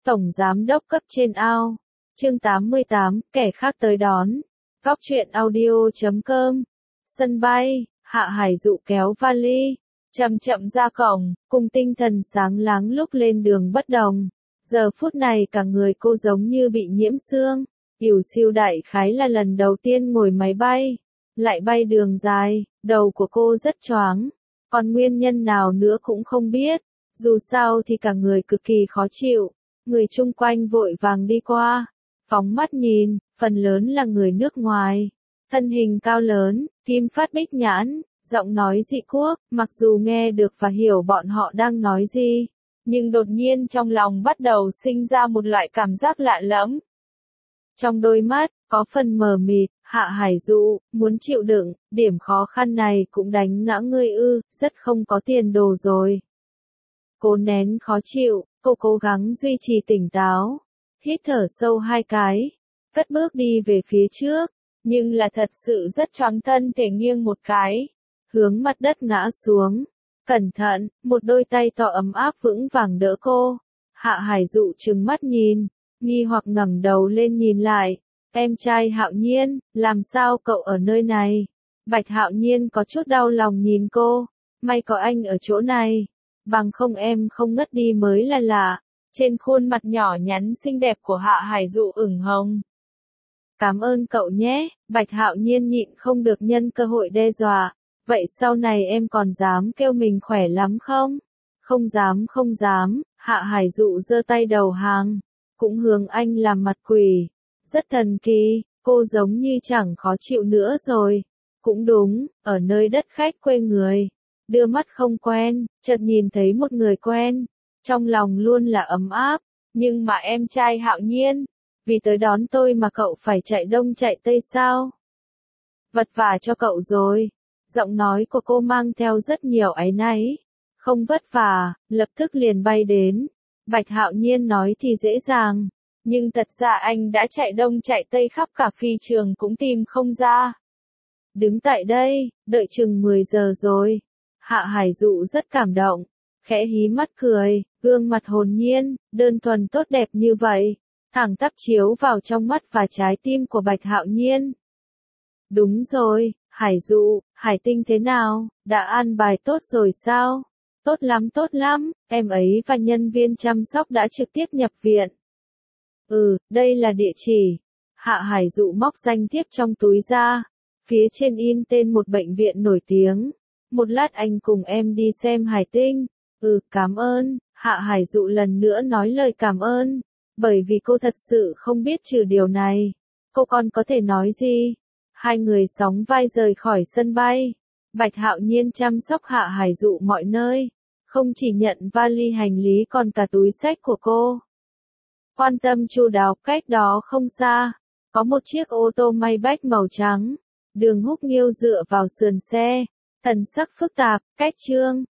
Tổng giám đốc cấp trên ao. Chương 88, kẻ khác tới đón. Góc truyện audio.com. Sân bay, Hạ Hải Dụ kéo vali, chậm chậm ra cổng, cùng tinh thần sáng láng lúc lên đường bất đồng. Giờ phút này cả người cô giống như bị nhiễm sương, ỉu xìu đại khái là lần đầu tiên ngồi máy bay, lại bay đường dài, đầu của cô rất choáng, còn nguyên nhân nào nữa cũng không biết, dù sao thì cả người cực kỳ khó chịu, người chung quanh vội vàng đi qua, phóng mắt nhìn, phần lớn là người nước ngoài, thân hình cao lớn, kim phát bích nhãn, giọng nói dị quốc, mặc dù nghe được và hiểu bọn họ đang nói gì, nhưng đột nhiên trong lòng bắt đầu sinh ra một loại cảm giác lạ lẫm. Trong đôi mắt, có phần mờ mịt, Hạ Hải Dụ, muốn chịu đựng, điểm khó khăn này cũng đánh ngã ngươi ư, rất không có tiền đồ rồi. Cố nén khó chịu, cô cố gắng duy trì tỉnh táo, hít thở sâu 2 cái, cất bước đi về phía trước, nhưng là thật sự rất choáng, thân thể nghiêng một cái, hướng mặt đất ngã xuống. Cẩn thận, một đôi tay to ấm áp vững vàng đỡ cô. Hạ Hải Dụ trừng mắt nhìn, nghi hoặc ngẩng đầu lên nhìn lại. Em trai Hạo Nhiên, làm sao cậu ở nơi này? Bạch Hạo Nhiên có chút đau lòng nhìn cô. May có anh ở chỗ này, bằng không em không ngất đi mới là lạ. Trên khuôn mặt nhỏ nhắn xinh đẹp của Hạ Hải Dụ ửng hồng. Cảm ơn cậu nhé, Bạch Hạo Nhiên nhịn không được nhân cơ hội đe dọa. Vậy sau này em còn dám kêu mình khỏe lắm không? Không dám không dám, Hạ Hải Dụ giơ tay đầu hàng, cũng hướng anh làm mặt quỷ. Rất thần kỳ, cô giống như chẳng khó chịu nữa rồi. Cũng đúng, ở nơi đất khách quê người, đưa mắt không quen, chợt nhìn thấy một người quen, trong lòng luôn là ấm áp, nhưng mà em trai Hạo Nhiên, vì tới đón tôi mà cậu phải chạy đông chạy tây sao? Vật vả cho cậu rồi. Giọng nói của cô mang theo rất nhiều áy náy. Không vất vả, lập tức liền bay đến. Bạch Hạo Nhiên nói thì dễ dàng, nhưng thật ra anh đã chạy đông chạy tây khắp cả phi trường cũng tìm không ra. Đứng tại đây, đợi chừng 10 giờ rồi. Hạ Hải Dụ rất cảm động, khẽ hí mắt cười, gương mặt hồn nhiên, đơn thuần tốt đẹp như vậy, thẳng tắp chiếu vào trong mắt và trái tim của Bạch Hạo Nhiên. Đúng rồi. Hải Dụ, Hải Tinh thế nào, đã an bài tốt rồi sao? Tốt lắm, em ấy và nhân viên chăm sóc đã trực tiếp nhập viện. Đây là địa chỉ. Hạ Hải Dụ móc danh thiếp trong túi ra, phía trên in tên một bệnh viện nổi tiếng. Một lát anh cùng em đi xem Hải Tinh. Cảm ơn, Hạ Hải Dụ lần nữa nói lời cảm ơn, bởi vì cô thật sự không biết trừ điều này, cô còn có thể nói gì? Hai người sóng vai rời khỏi sân bay. Bạch Hạo Nhiên chăm sóc Hạ Hải Dụ mọi nơi, không chỉ nhận vali hành lý còn cả túi xách của cô. Quan tâm chu đáo, cách đó không xa, có một chiếc ô tô Maybach màu trắng. Đường Húc Nghiêu dựa vào sườn xe, thần sắc phức tạp, cách chương.